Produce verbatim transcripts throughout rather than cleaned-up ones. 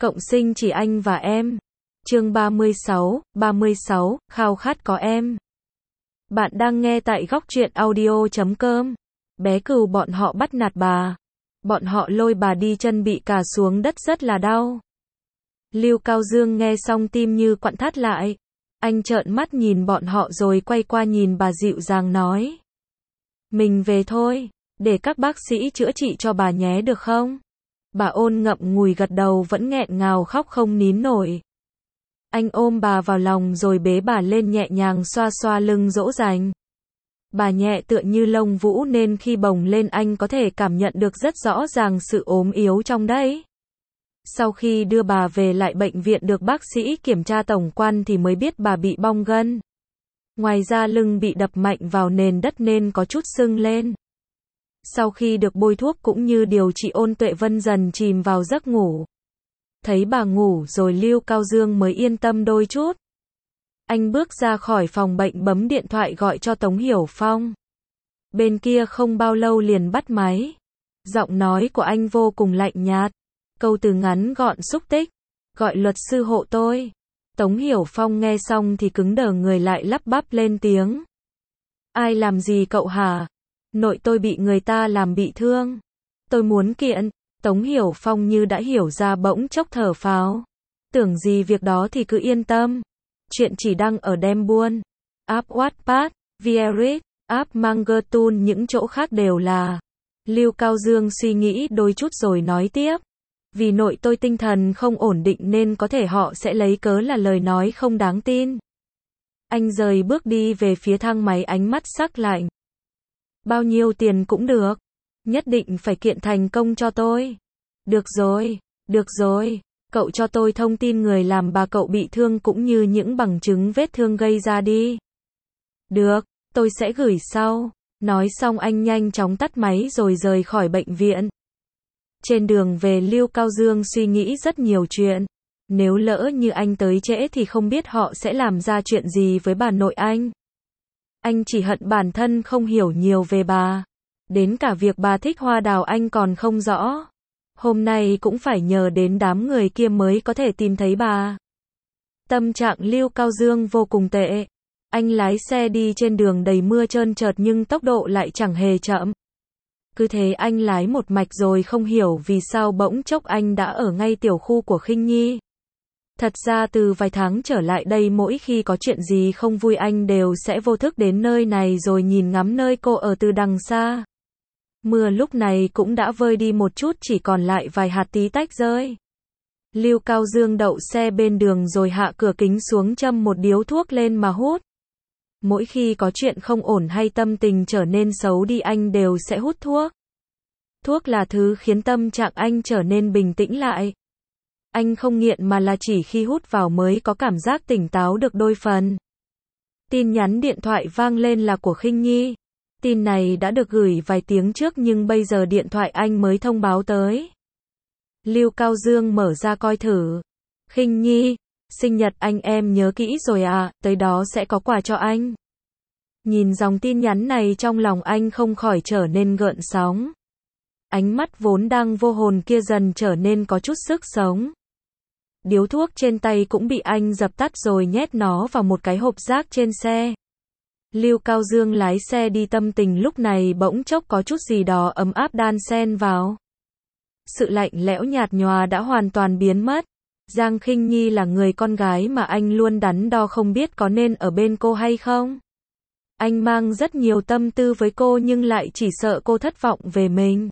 Cộng sinh chỉ anh và em. Chương ba mươi sáu, ba mươi sáu, khao khát có em. Bạn đang nghe tại góc truyện audio chấm com. Bé Cừu bọn họ bắt nạt bà. Bọn họ lôi bà đi chân bị cà xuống đất rất là đau. Lưu Cao Dương nghe xong tim như quặn thắt lại. Anh trợn mắt nhìn bọn họ rồi quay qua nhìn bà dịu dàng nói. Mình về thôi, để các bác sĩ chữa trị cho bà nhé được không? Bà ôn ngậm ngùi gật đầu vẫn nghẹn ngào khóc không nín nổi. Anh ôm bà vào lòng rồi bế bà lên nhẹ nhàng xoa xoa lưng dỗ dành. Bà nhẹ tựa như lông vũ nên khi bồng lên anh có thể cảm nhận được rất rõ ràng sự ốm yếu trong đấy. Sau khi đưa bà về lại bệnh viện được bác sĩ kiểm tra tổng quan thì mới biết bà bị bong gân. Ngoài ra lưng bị đập mạnh vào nền đất nên có chút sưng lên. Sau khi được bôi thuốc cũng như điều trị Ôn Tuệ Vân dần chìm vào giấc ngủ. Thấy bà ngủ rồi Lưu Cao Dương mới yên tâm đôi chút. Anh bước ra khỏi phòng bệnh bấm điện thoại gọi cho Tống Hiểu Phong. Bên kia không bao lâu liền bắt máy. Giọng nói của anh vô cùng lạnh nhạt. Câu từ ngắn gọn xúc tích. Gọi luật sư hộ tôi. Tống Hiểu Phong nghe xong thì cứng đờ người lại lắp bắp lên tiếng. Ai làm gì cậu hả? Nội tôi bị người ta làm bị thương. Tôi muốn kiện. Tống Hiểu Phong như đã hiểu ra bỗng chốc thở phào. Tưởng gì việc đó thì cứ yên tâm. Chuyện chỉ đăng ở Đem Buôn, app Wattpad, Viarit, app Mangertoon những chỗ khác đều là. Lưu Cao Dương suy nghĩ đôi chút rồi nói tiếp. Vì nội tôi tinh thần không ổn định nên có thể họ sẽ lấy cớ là lời nói không đáng tin. Anh rời bước đi về phía thang máy ánh mắt sắc lạnh. Bao nhiêu tiền cũng được. Nhất định phải kiện thành công cho tôi. Được rồi, được rồi. Cậu cho tôi thông tin người làm bà cậu bị thương cũng như những bằng chứng vết thương gây ra đi. Được, tôi sẽ gửi sau. Nói xong anh nhanh chóng tắt máy rồi rời khỏi bệnh viện. Trên đường về Lưu Cao Dương suy nghĩ rất nhiều chuyện. Nếu lỡ như anh tới trễ thì không biết họ sẽ làm ra chuyện gì với bà nội anh. Anh chỉ hận bản thân không hiểu nhiều về bà. Đến cả việc bà thích hoa đào anh còn không rõ. Hôm nay cũng phải nhờ đến đám người kia mới có thể tìm thấy bà. Tâm trạng Lưu Cao Dương vô cùng tệ. Anh lái xe đi trên đường đầy mưa trơn trượt nhưng tốc độ lại chẳng hề chậm. Cứ thế anh lái một mạch rồi không hiểu vì sao bỗng chốc anh đã ở ngay tiểu khu của Khinh Nhi. Thật ra từ vài tháng trở lại đây mỗi khi có chuyện gì không vui anh đều sẽ vô thức đến nơi này rồi nhìn ngắm nơi cô ở từ đằng xa. Mưa lúc này cũng đã vơi đi một chút chỉ còn lại vài hạt tí tách rơi. Lưu Cao Dương đậu xe bên đường rồi hạ cửa kính xuống châm một điếu thuốc lên mà hút. Mỗi khi có chuyện không ổn hay tâm tình trở nên xấu đi anh đều sẽ hút thuốc. Thuốc là thứ khiến tâm trạng anh trở nên bình tĩnh lại. Anh không nghiện mà là chỉ khi hút vào mới có cảm giác tỉnh táo được đôi phần. Tin nhắn điện thoại vang lên là của Khinh Nhi. Tin này đã được gửi vài tiếng trước nhưng bây giờ điện thoại anh mới thông báo tới. Lưu Cao Dương mở ra coi thử. Khinh Nhi, sinh nhật anh em nhớ kỹ rồi à, tới đó sẽ có quà cho anh. Nhìn dòng tin nhắn này trong lòng anh không khỏi trở nên gợn sóng. Ánh mắt vốn đang vô hồn kia dần trở nên có chút sức sống. Điếu thuốc trên tay cũng bị anh dập tắt rồi nhét nó vào một cái hộp rác trên xe. Lưu Cao Dương lái xe đi tâm tình lúc này bỗng chốc có chút gì đó ấm áp đan xen vào. Sự lạnh lẽo nhạt nhòa đã hoàn toàn biến mất. Giang Khinh Nhi là người con gái mà anh luôn đắn đo không biết có nên ở bên cô hay không. Anh mang rất nhiều tâm tư với cô nhưng lại chỉ sợ cô thất vọng về mình.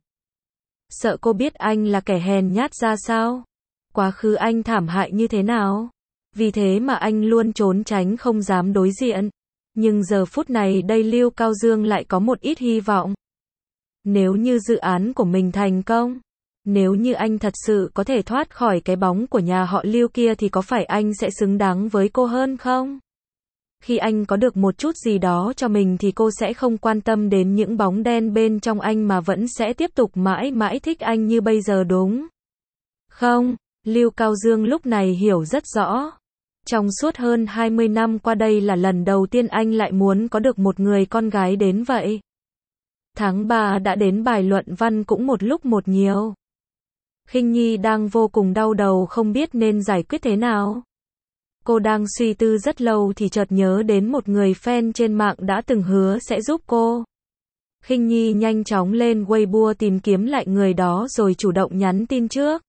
Sợ cô biết anh là kẻ hèn nhát ra sao. Quá khứ anh thảm hại như thế nào. Vì thế mà anh luôn trốn tránh không dám đối diện. Nhưng giờ phút này đây Lưu Cao Dương lại có một ít hy vọng. Nếu như dự án của mình thành công, nếu như anh thật sự có thể thoát khỏi cái bóng của nhà họ Lưu kia thì có phải anh sẽ xứng đáng với cô hơn không? Khi anh có được một chút gì đó cho mình thì cô sẽ không quan tâm đến những bóng đen bên trong anh mà vẫn sẽ tiếp tục mãi mãi thích anh như bây giờ đúng không? Lưu Cao Dương lúc này hiểu rất rõ. Trong suốt hơn hai mươi năm qua đây là lần đầu tiên anh lại muốn có được một người con gái đến vậy. Tháng ba đã đến bài luận văn cũng một lúc một nhiều. Khinh Nhi đang vô cùng đau đầu không biết nên giải quyết thế nào. Cô đang suy tư rất lâu thì chợt nhớ đến một người fan trên mạng đã từng hứa sẽ giúp cô. Khinh Nhi nhanh chóng lên Weibo tìm kiếm lại người đó rồi chủ động nhắn tin trước.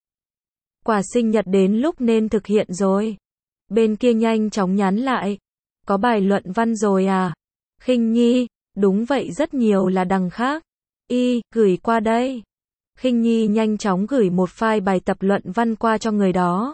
Quà sinh nhật đến lúc nên thực hiện rồi. Bên kia nhanh chóng nhắn lại. Có bài luận văn rồi à? Khinh Nhi, đúng vậy rất nhiều là đằng khác. Y, gửi qua đây. Khinh Nhi nhanh chóng gửi một file bài tập luận văn qua cho người đó.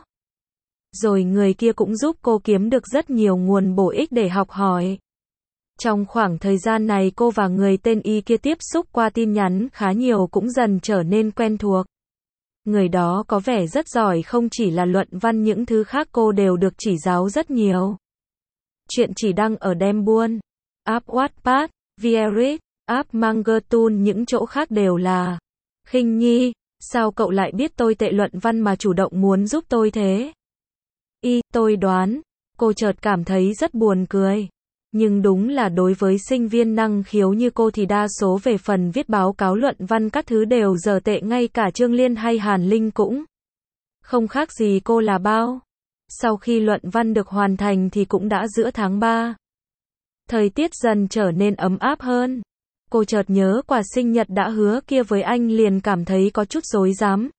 Rồi người kia cũng giúp cô kiếm được rất nhiều nguồn bổ ích để học hỏi. Trong khoảng thời gian này cô và người tên Y kia tiếp xúc qua tin nhắn khá nhiều cũng dần trở nên quen thuộc. Người đó có vẻ rất giỏi không chỉ là luận văn những thứ khác cô đều được chỉ giáo rất nhiều. Chuyện chỉ đăng ở Đem Buôn, app Wattpad, Vieric, app Mangertoon những chỗ khác đều là. Khinh Nhi, sao cậu lại biết tôi tệ luận văn mà chủ động muốn giúp tôi thế? Y, tôi đoán. Cô chợt cảm thấy rất buồn cười. Nhưng đúng là đối với sinh viên năng khiếu như cô thì đa số về phần viết báo cáo luận văn các thứ đều dở tệ, ngay cả Trương Liên hay Hàn Linh cũng không khác gì cô là bao. Sau khi luận văn được hoàn thành thì cũng đã giữa tháng ba. Thời tiết dần trở nên ấm áp hơn. Cô chợt nhớ quà sinh nhật đã hứa kia với anh liền cảm thấy có chút rối rắm.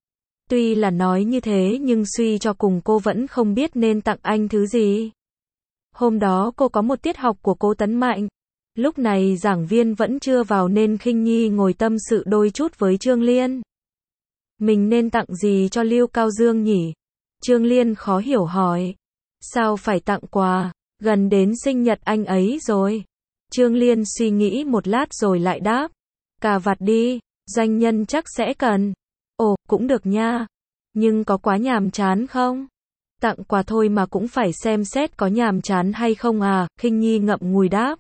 Tuy là nói như thế nhưng suy cho cùng cô vẫn không biết nên tặng anh thứ gì. Hôm đó cô có một tiết học của cô Tấn Mạnh. Lúc này giảng viên vẫn chưa vào nên Khinh Nhi ngồi tâm sự đôi chút với Trương Liên. Mình nên tặng gì cho Lưu Cao Dương nhỉ? Trương Liên khó hiểu hỏi. Sao phải tặng quà? Gần đến sinh nhật anh ấy rồi. Trương Liên suy nghĩ một lát rồi lại đáp. Cà vạt đi, doanh nhân chắc sẽ cần. Ồ, cũng được nha. Nhưng có quá nhàm chán không? Tặng quà thôi mà cũng phải xem xét có nhàm chán hay không à? Khinh Nhi ngậm ngùi đáp.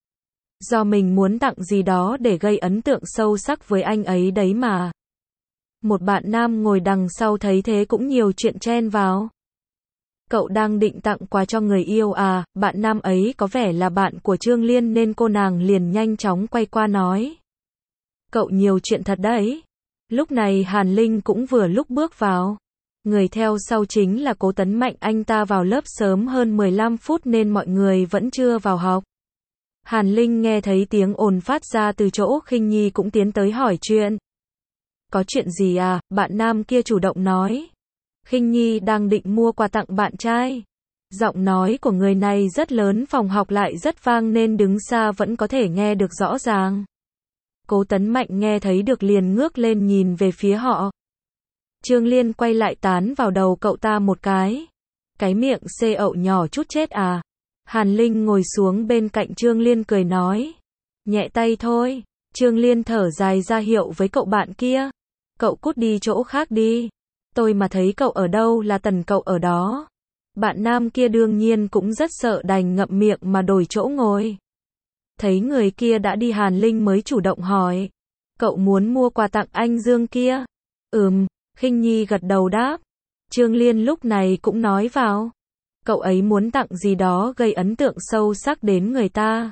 Do mình muốn tặng gì đó để gây ấn tượng sâu sắc với anh ấy đấy mà. Một bạn nam ngồi đằng sau thấy thế cũng nhiều chuyện chen vào. Cậu đang định tặng quà cho người yêu à? Bạn nam ấy có vẻ là bạn của Trương Liên nên cô nàng liền nhanh chóng quay qua nói. Cậu nhiều chuyện thật đấy. Lúc này Hàn Linh cũng vừa lúc bước vào. Người theo sau chính là Cố Tấn Mạnh, anh ta vào lớp sớm hơn mười lăm phút nên mọi người vẫn chưa vào học. Hàn Linh nghe thấy tiếng ồn phát ra từ chỗ Khinh Nhi cũng tiến tới hỏi chuyện. Có chuyện gì à? Bạn nam kia chủ động nói. Khinh Nhi đang định mua quà tặng bạn trai. Giọng nói của người này rất lớn, phòng học lại rất vang nên đứng xa vẫn có thể nghe được rõ ràng. Cố Tấn Mạnh nghe thấy được liền ngước lên nhìn về phía họ. Trương Liên quay lại tán vào đầu cậu ta một cái. Cái miệng xê ậu nhỏ chút chết à? Hàn Linh ngồi xuống bên cạnh Trương Liên cười nói. Nhẹ tay thôi. Trương Liên thở dài ra hiệu với cậu bạn kia. Cậu cút đi chỗ khác đi. Tôi mà thấy cậu ở đâu là tần cậu ở đó. Bạn nam kia đương nhiên cũng rất sợ đành ngậm miệng mà đổi chỗ ngồi. Thấy người kia đã đi Hàn Linh mới chủ động hỏi. Cậu muốn mua quà tặng anh Dương kia? Ừm, Khinh Nhi gật đầu đáp. Trương Liên lúc này cũng nói vào. Cậu ấy muốn tặng gì đó gây ấn tượng sâu sắc đến người ta.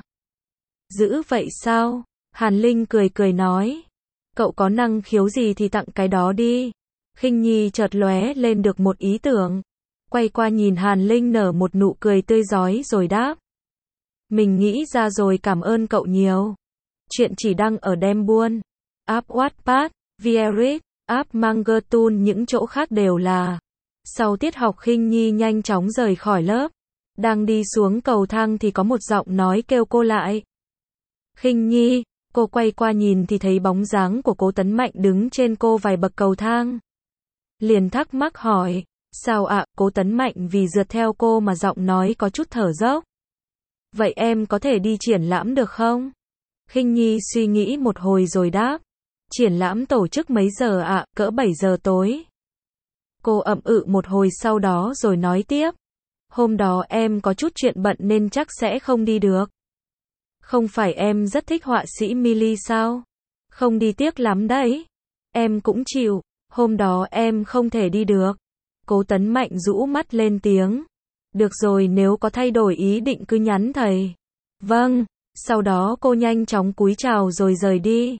Dữ vậy sao? Hàn Linh cười cười nói. Cậu có năng khiếu gì thì tặng cái đó đi. Khinh Nhi chợt lóe lên được một ý tưởng. Quay qua nhìn Hàn Linh nở một nụ cười tươi rói rồi đáp. Mình nghĩ ra rồi, cảm ơn cậu nhiều. Chuyện chỉ đăng ở Đem Buôn, app Wattpad, Vieric, app Mangertoon những chỗ khác đều là. Sau tiết học Khinh Nhi nhanh chóng rời khỏi lớp. Đang đi xuống cầu thang thì có một giọng nói kêu cô lại. Khinh Nhi, cô quay qua nhìn thì thấy bóng dáng của Cố Tấn Mạnh đứng trên cô vài bậc cầu thang. Liền thắc mắc hỏi, sao ạ? Cố Tấn Mạnh vì rượt theo cô mà giọng nói có chút thở dốc. Vậy em có thể đi triển lãm được không? Khinh Nhi suy nghĩ một hồi rồi đáp. Triển lãm tổ chức mấy giờ ạ? Cỡ bảy giờ tối. Cô ậm ừ một hồi sau đó rồi nói tiếp. Hôm đó em có chút chuyện bận nên chắc sẽ không đi được. Không phải em rất thích họa sĩ Milly sao? Không đi tiếc lắm đấy. Em cũng chịu, hôm đó em không thể đi được. Cố Tấn Mạnh rũ mắt lên tiếng. Được rồi, nếu có thay đổi ý định cứ nhắn thầy. Vâng, sau đó cô nhanh chóng cúi chào rồi rời đi.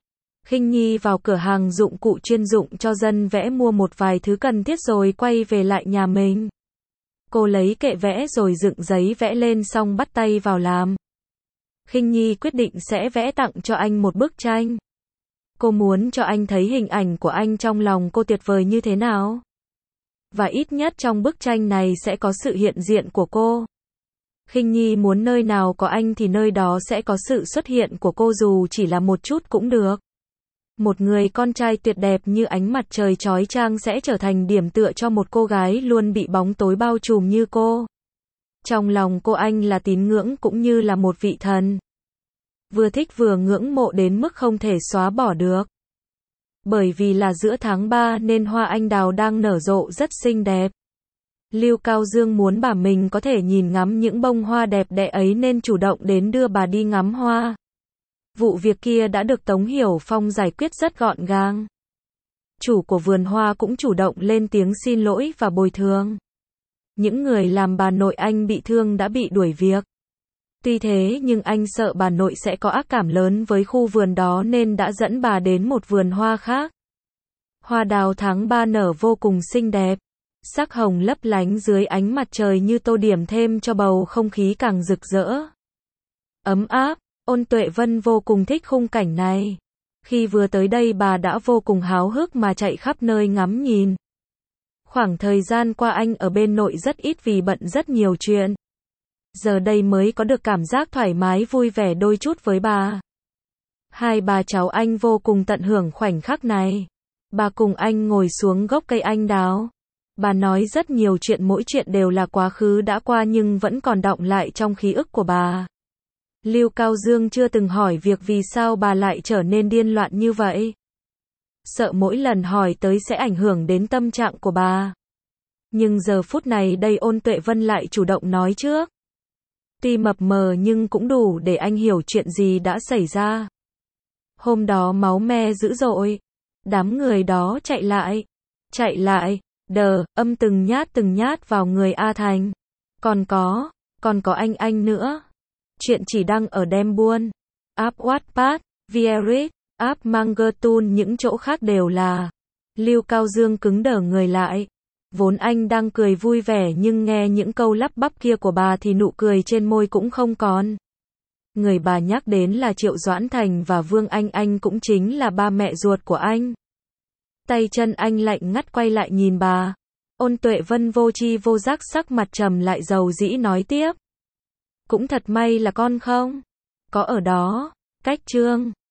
Khinh Nhi vào cửa hàng dụng cụ chuyên dụng cho dân vẽ mua một vài thứ cần thiết rồi quay về lại nhà mình. Cô lấy kệ vẽ rồi dựng giấy vẽ lên xong bắt tay vào làm. Khinh Nhi quyết định sẽ vẽ tặng cho anh một bức tranh. Cô muốn cho anh thấy hình ảnh của anh trong lòng cô tuyệt vời như thế nào. Và ít nhất trong bức tranh này sẽ có sự hiện diện của cô. Khinh Nhi muốn nơi nào có anh thì nơi đó sẽ có sự xuất hiện của cô dù chỉ là một chút cũng được. Một người con trai tuyệt đẹp như ánh mặt trời chói chang sẽ trở thành điểm tựa cho một cô gái luôn bị bóng tối bao trùm như cô. Trong lòng cô anh là tín ngưỡng cũng như là một vị thần. Vừa thích vừa ngưỡng mộ đến mức không thể xóa bỏ được. Bởi vì là giữa tháng ba nên hoa anh đào đang nở rộ rất xinh đẹp. Lưu Cao Dương muốn bà mình có thể nhìn ngắm những bông hoa đẹp đẽ ấy nên chủ động đến đưa bà đi ngắm hoa. Vụ việc kia đã được Tống Hiểu Phong giải quyết rất gọn gàng. Chủ của vườn hoa cũng chủ động lên tiếng xin lỗi và bồi thường. Những người làm bà nội anh bị thương đã bị đuổi việc. Tuy thế nhưng anh sợ bà nội sẽ có ác cảm lớn với khu vườn đó nên đã dẫn bà đến một vườn hoa khác. Hoa đào tháng ba nở vô cùng xinh đẹp. Sắc hồng lấp lánh dưới ánh mặt trời như tô điểm thêm cho bầu không khí càng rực rỡ. Ấm áp, Ôn Tuệ Vân vô cùng thích khung cảnh này. Khi vừa tới đây bà đã vô cùng háo hức mà chạy khắp nơi ngắm nhìn. Khoảng thời gian qua anh ở bên nội rất ít vì bận rất nhiều chuyện. Giờ đây mới có được cảm giác thoải mái vui vẻ đôi chút với bà. Hai bà cháu anh vô cùng tận hưởng khoảnh khắc này. Bà cùng anh ngồi xuống gốc cây anh đào. Bà nói rất nhiều chuyện, mỗi chuyện đều là quá khứ đã qua nhưng vẫn còn đọng lại trong ký ức của bà. Lưu Cao Dương chưa từng hỏi việc vì sao bà lại trở nên điên loạn như vậy. Sợ mỗi lần hỏi tới sẽ ảnh hưởng đến tâm trạng của bà. Nhưng giờ phút này đây Ôn Tuệ Vân lại chủ động nói trước. Tuy mập mờ nhưng cũng đủ để anh hiểu chuyện gì đã xảy ra. Hôm đó máu me dữ dội. Đám người đó chạy lại. Chạy lại. Đờ, âm từng nhát từng nhát vào người A Thành. Còn có, còn có anh anh nữa. Chuyện chỉ đăng ở Đem Buôn, app Wattpad, Viaread, app Mangertoon, những chỗ khác đều là. Lưu Cao Dương cứng đờ người lại. Vốn anh đang cười vui vẻ nhưng nghe những câu lắp bắp kia của bà thì nụ cười trên môi cũng không còn. Người bà nhắc đến là Triệu Doãn Thành và Vương Anh Anh, cũng chính là ba mẹ ruột của anh. Tay chân anh lạnh ngắt quay lại nhìn bà. Ôn Tuệ Vân vô tri vô giác sắc mặt trầm lại dầu dĩ nói tiếp. Cũng thật may là con không có ở đó. Cách chương